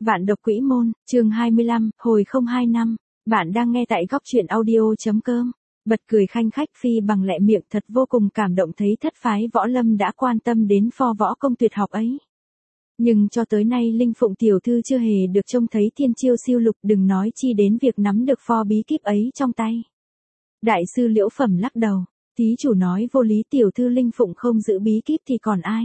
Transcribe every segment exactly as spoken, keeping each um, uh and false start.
Vạn độc quỹ môn, chương hai mươi lăm, hồi không hai năm. Bạn đang nghe tại góc truyện audio.com. Bật cười khanh khách Phi Bằng lẹ miệng thật vô cùng cảm động thấy thất phái võ lâm đã quan tâm đến pho võ công tuyệt học ấy. Nhưng cho tới nay Linh Phụng tiểu thư chưa hề được trông thấy thiên chiêu siêu lục, đừng nói chi đến việc nắm được pho bí kíp ấy trong tay. Đại sư Liễu Phẩm lắc đầu, thí chủ nói vô lý, tiểu thư Linh Phụng không giữ bí kíp thì còn ai.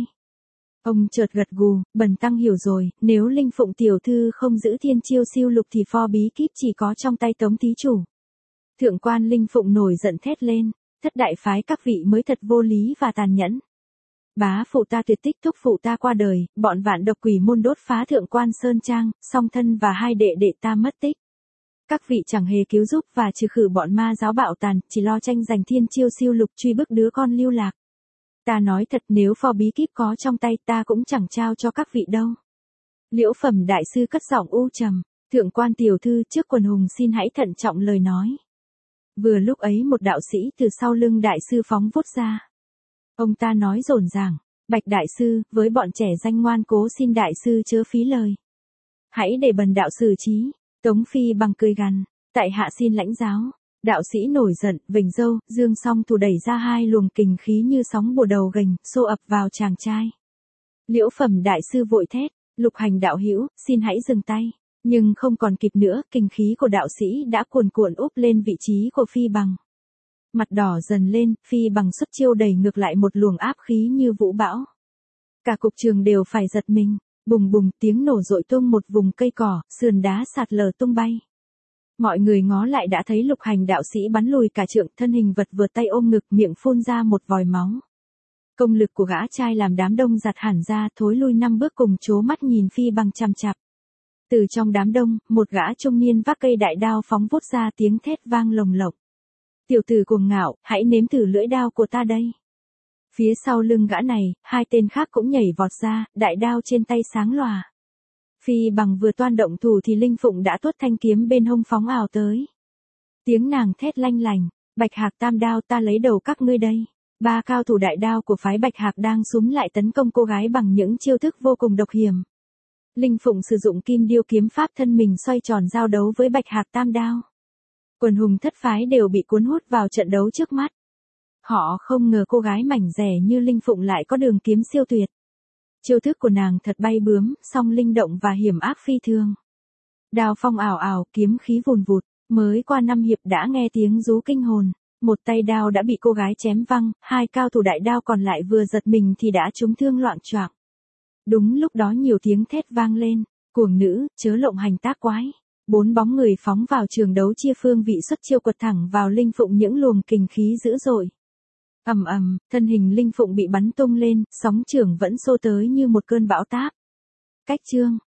Ông chợt gật gù, bần tăng hiểu rồi, nếu Linh Phụng tiểu thư không giữ thiên chiêu siêu lục thì pho bí kíp chỉ có trong tay Tống thí chủ. Thượng quan Linh Phụng nổi giận thét lên, thất đại phái các vị mới thật vô lý và tàn nhẫn. Bá phụ ta tuyệt tích, thúc phụ ta qua đời, bọn vạn độc quỷ môn đốt phá thượng quan sơn trang, song thân và hai đệ đệ ta mất tích. Các vị chẳng hề cứu giúp và trừ khử bọn ma giáo bạo tàn, chỉ lo tranh giành thiên chiêu siêu lục truy bức đứa con lưu lạc. Ta nói thật, nếu pho bí kíp có trong tay ta cũng chẳng trao cho các vị đâu. Liễu Phẩm đại sư cất giọng u trầm, thượng quan tiểu thư trước quần hùng xin hãy thận trọng lời nói. Vừa lúc ấy một đạo sĩ từ sau lưng đại sư phóng vút ra. Ông ta nói rồn ràng, bạch đại sư, với bọn trẻ danh ngoan cố xin đại sư chớ phí lời. Hãy để bần đạo xử trí. Tống Phi Bằng cười gằn, tại hạ xin lãnh giáo. Đạo sĩ nổi giận, vểnh râu, dương song thủ đẩy ra hai luồng kình khí như sóng bùa đầu gành, xô ập vào chàng trai. Liễu Phẩm đại sư vội thét, Lục Hành đạo hữu, xin hãy dừng tay. Nhưng không còn kịp nữa, kình khí của đạo sĩ đã cuồn cuộn úp lên vị trí của Phi Bằng. Mặt đỏ dần lên, Phi Bằng xuất chiêu đẩy ngược lại một luồng áp khí như vũ bão. Cả cục trường đều phải giật mình, bùng bùng tiếng nổ rội tung một vùng cây cỏ, sườn đá sạt lở tung bay. Mọi người ngó lại đã thấy Lục Hành đạo sĩ bắn lùi cả trượng, thân hình vật vượt tay ôm ngực, miệng phun ra một vòi máu. Công lực của gã trai làm đám đông giặt hẳn ra, thối lui năm bước cùng chố mắt nhìn Phi Bằng chằm chằm. Từ trong đám đông, một gã trung niên vác cây đại đao phóng vút ra, tiếng thét vang lồng lộng. Tiểu tử cuồng ngạo, hãy nếm thử lưỡi đao của ta đây. Phía sau lưng gã này, hai tên khác cũng nhảy vọt ra, đại đao trên tay sáng lòa. Phi Bằng vừa toan động thủ thì Linh Phụng đã tuốt thanh kiếm bên hông phóng ào tới. Tiếng nàng thét lanh lành, Bạch Hạc tam đao, ta lấy đầu các ngươi đây. Ba cao thủ đại đao của phái Bạch Hạc đang xúm lại tấn công cô gái bằng những chiêu thức vô cùng độc hiểm. Linh Phụng sử dụng kim điêu kiếm pháp, thân mình xoay tròn giao đấu với Bạch Hạc tam đao. Quần hùng thất phái đều bị cuốn hút vào trận đấu trước mắt. Họ không ngờ cô gái mảnh dẻ như Linh Phụng lại có đường kiếm siêu tuyệt. Chiêu thức của nàng thật bay bướm, song linh động và hiểm ác phi thường. Đao phong ảo ảo, kiếm khí vùn vụt, mới qua năm hiệp đã nghe tiếng rú kinh hồn. Một tay đao đã bị cô gái chém văng, hai cao thủ đại đao còn lại vừa giật mình thì đã trúng thương loạng choạng. Đúng lúc đó nhiều tiếng thét vang lên, cuồng nữ, chớ lộng hành tác quái. Bốn bóng người phóng vào trường đấu chia phương vị, xuất chiêu quật thẳng vào Linh Phụng những luồng kình khí dữ dội. Ầm ầm, thân hình Linh Phụng bị bắn tung lên, sóng trường vẫn xô tới như một cơn bão táp. Cách chương